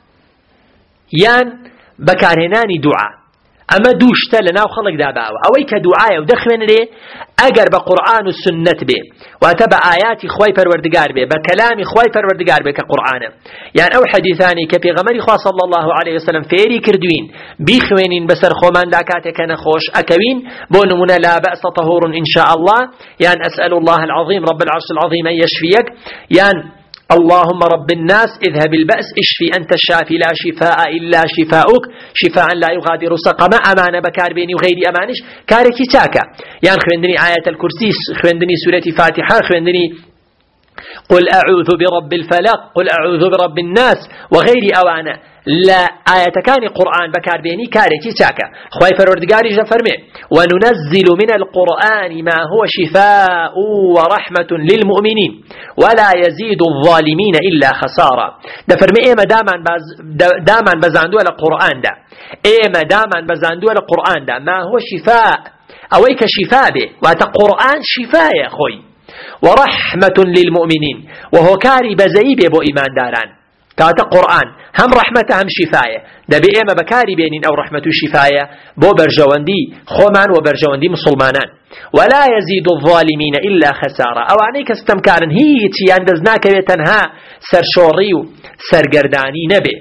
يان بكارهناني دعاء اما دوشتا لناو خلق داباوه اوي كدعاء ودخوين ليه اگر بقرآن والسنة به واتبع آيات خواي پروردگار به بكلام خواي پروردگار به كقرآن يعني او حديثاني كبيغمري خواه صلى الله عليه وسلم فيري كردوين بيخوينين بسر خومان داكاتك نخوش اكوين بونمنا لا بأس طهور ان شاء الله يعني اسأل الله العظيم رب العرش العظيم ان يشفيك يعني اللهم رب الناس اذهب البأس اشفي أنت الشافي لا شفاء إلا شفاؤك شفاء لا يغادر سقما أمانة بكار بيني وغيري أمانش كاركي تاكا يعني خويندني آية الكرسي خويندني سورة فاتحة خويندني قل أعوذ برب الفلق قل أعوذ برب الناس وغير أوانا لا آية كان قرآن بكار بيني كاركي تاكا خواهي فروردقاري جفرمي وننزل من القرآن ما هو شفاء ورحمة للمؤمنين ولا يزيد الظالمين إلا خسارة دفرمي إيما داما بزاندو على القرآن دا إيما داما بزاندو على القرآن دا ما هو شفاء أويك شفاء به وات قرآن شفاء يا خوي ورحمة للمؤمنين وهو كاري بزيبه بو إيمان داران كاتا قرآن هم رحمة هم شفاية دبي إما بكاري بينين أو رحمة شفاية بو برجواندي خومان وبرجواندي مسلمانان ولا يزيد الظالمين إلا خسارة أو عنيك استمكارن هيتي ياندزناك بيتنها سرشوري سرگرداني نبي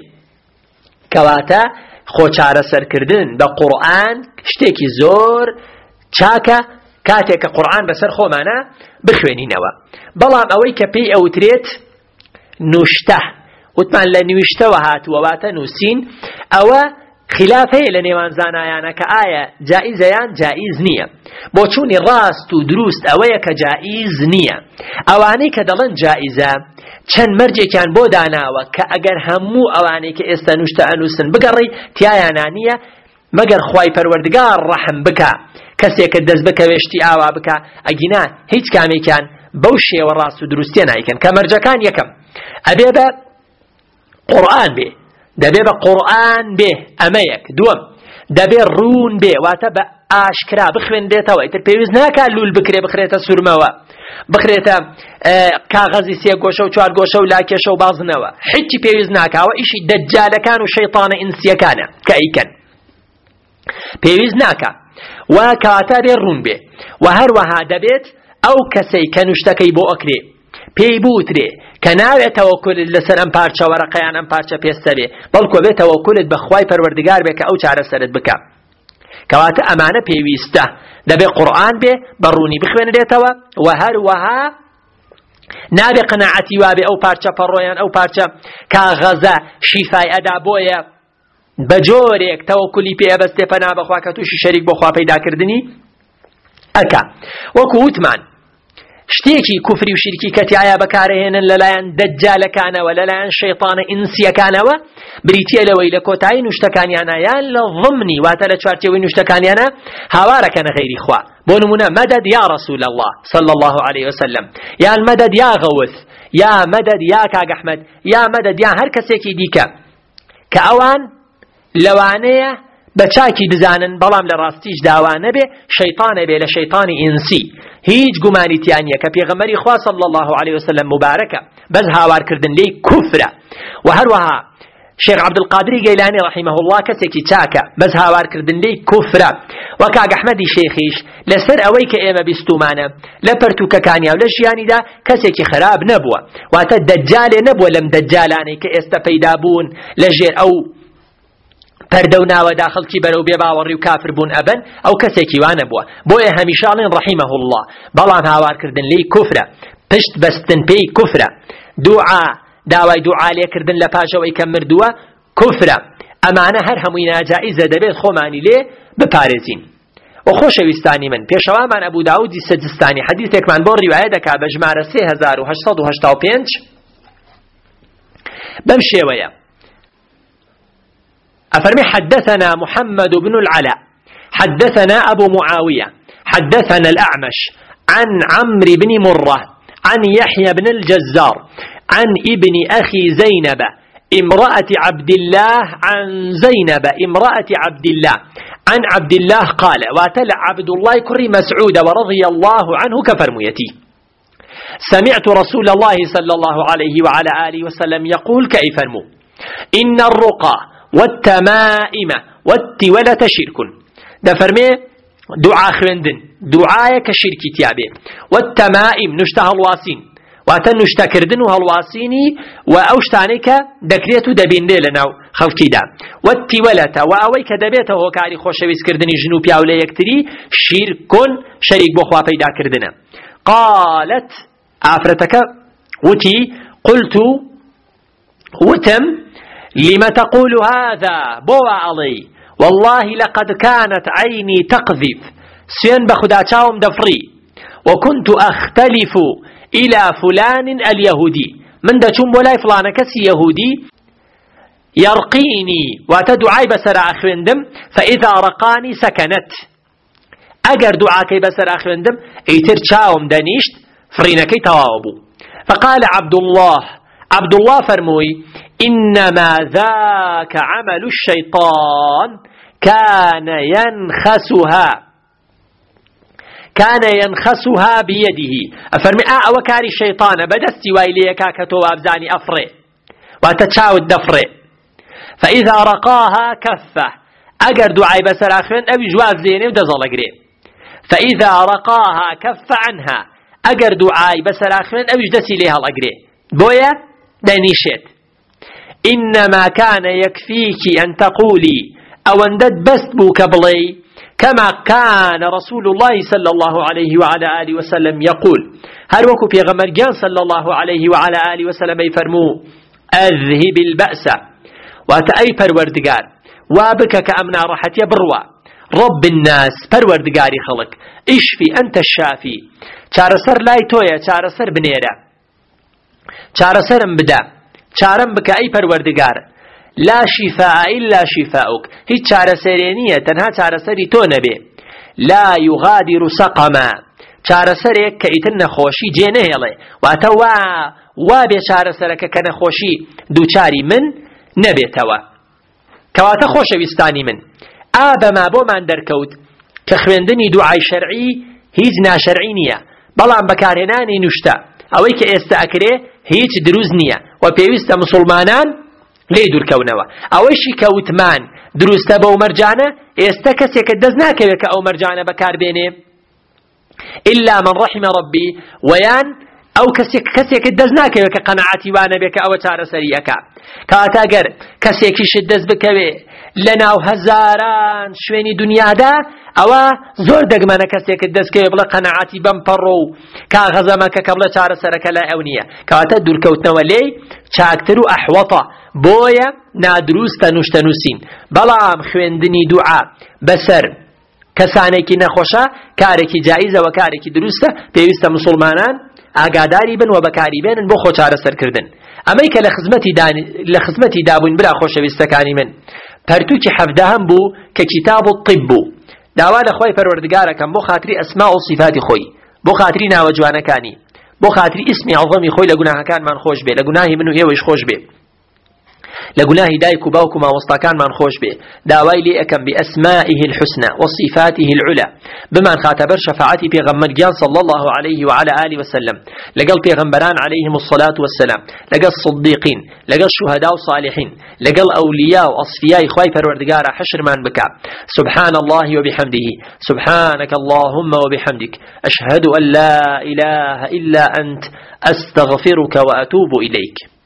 كواتا خوچارة سركردن بقرآن شتيكي زور چاكا كاتيك قرآن بسر خومانا بخوينينوا بلام أويك بي أو تريت نوشته وتمان لنوشته وهات وواتا نوسين أو خلاف هەیە لە نێوان زانایانە کە ئایا جائزە یان جائز نییە. بۆ چوونی ڕاست و دروست ئەوەیە کە جائز نییە. ئەوانەی کە دەڵێن جائزە چەند مەرجێکیان بۆ داناوە کە ئەگەر هەموو ئەوانەی کە ئێستا نوشتە ئەنووسن بگەڕی تیایانە نییە مەگەر خوای پەروەردگار ڕەحم بکە کەسێکە دەست بکەوێشتی ئاوا بکە ئەگینا هیچ کامێکیان بەو شێوە ڕاست و دروستیە نایکەن. کە مەرجەکان یەکەم ئەبێ بە قورئان بێ، دەبێ بە قورئان بێ، ئەمە یەک. دووەم دەبێ ڕوون بێ، واتە بە ئاشکرا بخوێنرێتەوە، ئیتر پێویست ناکات لول بکرێ بخرێتە سورمەوە، بخرێتە کاغەزی سێ گۆشە و چوار گۆشە و لاکێشە و بازنەوە، هیچی پێویست ناکاوە. ئیشی دەجالەکان و شەیطانە ئینسیەکانە کە ئەیکەن، پێویست ناکە و کەواتە بێ ڕوون بێ. و هەروەها دەبێت ئەو کەسەی کە نوشتەکەی بۆ ئەکرێ پێی بوترێ کە ناوێت تەوەکولت لەسەر ئەم پارچە وەرەقەیان ئەم پارچە پێستە بێ، بەڵکو بێت تەوەکولت بە خوای پەروەردگار بێ کە ئەو چارەسەرت بکە. کەواتە ئەمانە پێویستە، دەبێ قورئان بێ بە ڕوونی بخوێنرێتەوە و هەروەها نابێ قەناعەتی وابێ ئەو پارچە پەڕۆیان ئەو پارچە کاغەزە شیفای ئەدا بۆیە بە جۆرێک تەوەکولی پێ ئەبەستێ پەنا بەخوا کە تووشی شەریک بۆ خوا پەیداکردنی ئەکا. وەکو وتمان شتێکی کوفری و شیرکی کە تایە بەکارهێنن لەلایەن دەجالەکانەوە لەلایەن شەیطانە ئینسیەکانەوە بریتیە لەوەی لە کۆتایی نوشتەکانیانە یان لە ضمنی واتە لە چوارچێوەی نوشتەکانیانە هاوارەکەنە غەیری خوا. بۆ نمونە مەدەد یا ڕەسوول الله صلی الله عليه وسلم، یان مەدەد یا غەوث، یا مەدەد یا کاگ ئەحمەد، یا مەدەد یا هەر کەسێکی دیکە کە ئەوان لەوانەیە بە چاکی بزانن بەڵام لە ڕاستیش داوا نەبێ شەیطانە بێ لە شەیطانی ئینسی، هیچ گومانی تیان نییە کە پێغەمبەری خوا صلی الله عليه وسلم مبارەکە، بەس هاوارکردن لێی کوفرە. و هەروەها شێخ عەبدولقادری گەیلانی رحیمه الله کەسێکی چاکە، بەس هاوارکردن لێی کوفرە. و کاگ ئەحمەدی شێخیش لەسەر ئەوەی کە ئێمە بیستومانە لە پەرتوکەکانیا و لە ژیانیدا کەسێکی خراب نەبووە، واتە دەجالێ نەبووە لەم دەجالانەی کە ئێستا پەیدا بوون لەژێر ئەو پەردە و ناوەدا خەڵکی بەرەو بێ باوەڕی و کافر بوون ئەبن، ئەو کەسێکی وانە بووە. بۆیە هەمیشاڵێن ڕەحیمە الله، بەڵام هاوارکردن لێی کوفرە، پشت بەستن پێی کوفرە، دوعا داوای دوعا لێکردن لە پاشەوەی کە مردووە کوفرە. ئەمانە هەر هەمووی ناجائیزە، دەبێت خۆمانی لێ بپارێزین. و خۆشەویستانی من پێشەوامان ئەبوو داودی سەجستانی حەدیثێکمان بۆ ڕیوایە دەکا بە ژمارە 3885 بەم شێوەیە أفرمي حدثنا محمد بن العلاء حدثنا أبو معاوية حدثنا الأعمش عن عمرو بن مرة عن يحيى بن الجزار عن ابن أخي زينب امرأة عبد الله عن زينب امرأة عبد الله عن عبد الله قال واتل عبد الله كري مسعود ورضي الله عنه كفرميتي سمعت رسول الله صلى الله عليه وعلى آله وسلم يقول كيف فرمو إن الرقى والتمائم والتولة شرك. ده فرمي دعاء خويندن دعاء كشرك تيابه، والتمائم نشتها الواسين واتن نشتكردن وهالواسيني وأوشتانيك دكريتو دبين لنا خلقي دا، والتولة وأويك دبيته وكاري خوشويس كردني جنوبيا ولا يكتري شرك شريك بخوا بيدا كردنا. قالت عفرتك وتي قلت وتم لما تقول هذا بوا علي والله لقد كانت عيني تقذف سين بخدا تاوم دفري وكنت أختلف إلى فلان اليهودي من دا چون بولاي فلان كسي يهودي يرقيني وتدعي بسر أخوندم فإذا رقاني سكنت أجر دعاكي بسر أخوندم ايتر تاوم دانيشت فرينكي توابو. فقال عبد الله فرموي إنما ذاك عمل الشيطان كان ينخسها بيده. أفرمي وكاري الشيطان بدستي ويليكا كتو أبزاني أفري وتتشاود دفري فإذا رقاها كفه أجر دعاي بسر آخرين أبي جواز زيني ودزل أقري فإذا رقاها كف عنها أجر دعاي بسر آخرين أبي جدسي ليها الأقري بويا دانيشت. إنما كان يكفيك أن تقولي أو أندد بست بوك بلي كما كان رسول الله صلى الله عليه وعلى آله وسلم يقول هل وكو في غمرجان صلى الله عليه وعلى آله وسلم يفرمو أذهب البأس وتأي پروردگار وابك كأمنا راحتي بروا رب الناس پروردگاری خلق اشفي أنت الشافي چارەسەر لای تۆیە چارەسەر بنێرە چارەسەرم بدە چارەم بکە ئەی پەروەردگار لا شفاء إلا شفاؤك هیچ چارەسەرێ نییە تەنها چارەسەری تۆ نەبێ لا يغادر سقما چارەسەرێک کە ئیتر نەخۆشی جێ نەهێڵێ واتە وا بێ چارەسەرەکە کە نەخۆشی دووچاری من نەبێتەوە کەواتە خۆشەویستانی من ئابەما بۆمان دەرکەوت کە خوێندنی دوعای شەرعی هیچ ناشەرعی نییە بەڵام بەکارهێنانی نوشتە ئەوەی کە ئێستا ئەکرێ هیچ دروست نییە و پێویستە مسلمانان لێ دوورکەونەوە ئەوەیشی کە وتمان دروستە بەو مەرجانە ئێستا کەسێکە دەست ناکەوێت کە ئەو مەرجانە بەکاربێنێ إلا من رحم ربي ويان أو كسيك دز ناكوي كقناعتي وانا بك أو چارەسەری ئەکا کەواتە گەر کەسێکیشت دەست بکەوێ لەناو هەزاران شوێنی دنیادا ئەوە زۆر دەگمەنە کەسێکت دەستکەوێ بڵێ قەناعەتی بەم پەڕۆ و کاغەزەمەکە کە بڵێ چارەسەرەکە لای ئەو نییە کەواتە دوورکەوتنەوە لێی چاکتر و ئەحوەتە بۆیە نادروستە نوشتەنووسین بەڵام خوێندنی دوعا بەسەر کەسانێکی نەخۆشە کارێکی جایزەوە کارێکی دروستە پێویستە مسلمانان ئاگاداری بن و بەکاری بێنن بۆ خۆ چارەسەرکردن ئەمەی کە لە خزمەتی دابووین برا خۆشەویستەکانی من پەرتووکی حەفدەهەم بوو کە کتاب الطب بوو داوا لە خۆی پەروەردگارەکەم بۆ خاتری ئەسما و صفاتی خۆی بۆ خاتری ناوە جوانەکانی بۆ خاتری ئیسمی عەظەمی خۆی لە گوناهەکانمان خۆش بێ لە گوناهی من و ئێوەش خۆش بێ لە گوناهی دایک و باوک و مامۆستاکانمان خۆش بێ داوای لێ ئەکەم بأسمائه الحسنى وصفاته العلى بمان خاتبر شفاعتي پیغمبر گیان صلى الله عليه وعلى آله وسلم لقل پیغمبران عليهم الصلاة والسلام لقل صديقين لقل شهداء وصالحين لقل أولياء وأصفياء خواي پروردگار حشر من بك سبحان الله وبحمده سبحانك اللهم وبحمدك أشهد أن لا إله إلا أنت أستغفرك وأتوب إليك